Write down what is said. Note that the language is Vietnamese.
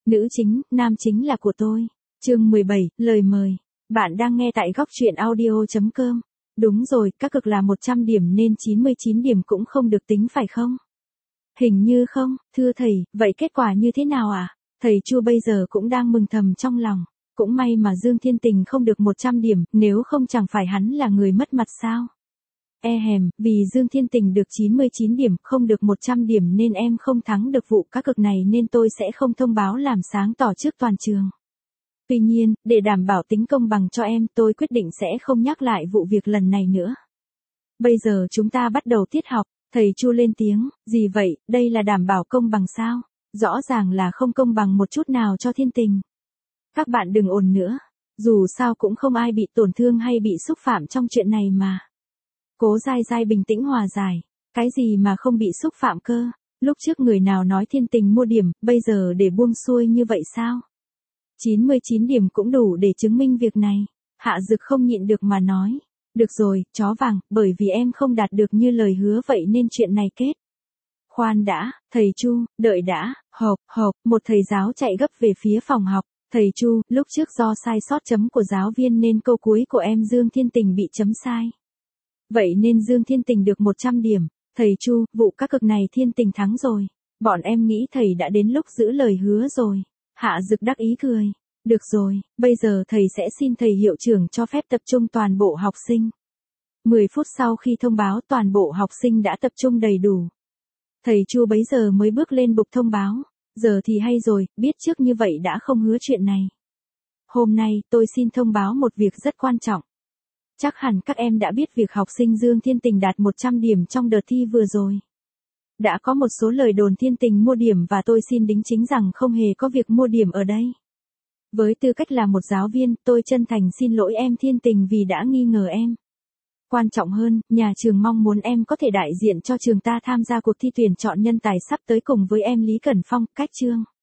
Nữ chính, nam chính là của tôi. Chương 17, lời mời. Bạn đang nghe tại góc truyện audio.com. Đúng rồi, các cực là 100 điểm nên 99 điểm cũng không được tính phải không? Hình như không, thưa thầy, vậy kết quả như thế nào à? Thầy Chu bây giờ cũng đang mừng thầm trong lòng. Cũng may mà Dương Thiên Tình không được 100 điểm, nếu không chẳng phải hắn là người mất mặt sao? Vì Dương Thiên Tình được 99 điểm, không được 100 điểm nên em không thắng được vụ cá cược này nên tôi sẽ không thông báo làm sáng tỏ trước toàn trường. Tuy nhiên, để đảm bảo tính công bằng cho em, tôi quyết định sẽ không nhắc lại vụ việc lần này nữa. Bây giờ chúng ta bắt đầu tiết học, thầy Chu lên tiếng, gì vậy, đây là đảm bảo công bằng sao? Rõ ràng là không công bằng một chút nào cho Thiên Tình. Các bạn đừng ồn nữa, dù sao cũng không ai bị tổn thương hay bị xúc phạm trong chuyện này mà. Cố Giai Giai bình tĩnh hòa giải, cái gì mà không bị xúc phạm cơ, lúc trước người nào nói Thiên Tình mua điểm, bây giờ để buông xuôi như vậy sao? 99 điểm cũng đủ để chứng minh việc này. Hạ Dực không nhịn được mà nói, được rồi, chó vàng, bởi vì em không đạt được như lời hứa vậy nên chuyện này kết. Khoan đã, thầy Chu, đợi đã, hộp, một thầy giáo chạy gấp về phía phòng học. Thầy Chu, lúc trước do sai sót chấm của giáo viên nên câu cuối của em Dương Thiên Tình bị chấm sai. Vậy nên Dương Thiên Tình được 100 điểm. Thầy Chu, vụ cá cược này Thiên Tình thắng rồi. Bọn em nghĩ thầy đã đến lúc giữ lời hứa rồi. Hạ Dực đắc ý cười. Được rồi, bây giờ thầy sẽ xin thầy hiệu trưởng cho phép tập trung toàn bộ học sinh. 10 phút sau khi thông báo toàn bộ học sinh đã tập trung đầy đủ. Thầy Chu bấy giờ mới bước lên bục thông báo. Giờ thì hay rồi, biết trước như vậy đã không hứa chuyện này. Hôm nay tôi xin thông báo một việc rất quan trọng. Chắc hẳn các em đã biết việc học sinh Dương Thiên Tình đạt 100 điểm trong đợt thi vừa rồi. Đã có một số lời đồn Thiên Tình mua điểm và tôi xin đính chính rằng không hề có việc mua điểm ở đây. Với tư cách là một giáo viên, tôi chân thành xin lỗi em Thiên Tình vì đã nghi ngờ em. Quan trọng hơn, nhà trường mong muốn em có thể đại diện cho trường ta tham gia cuộc thi tuyển chọn nhân tài sắp tới cùng với em Lý Cẩn Phong, Cách Trương.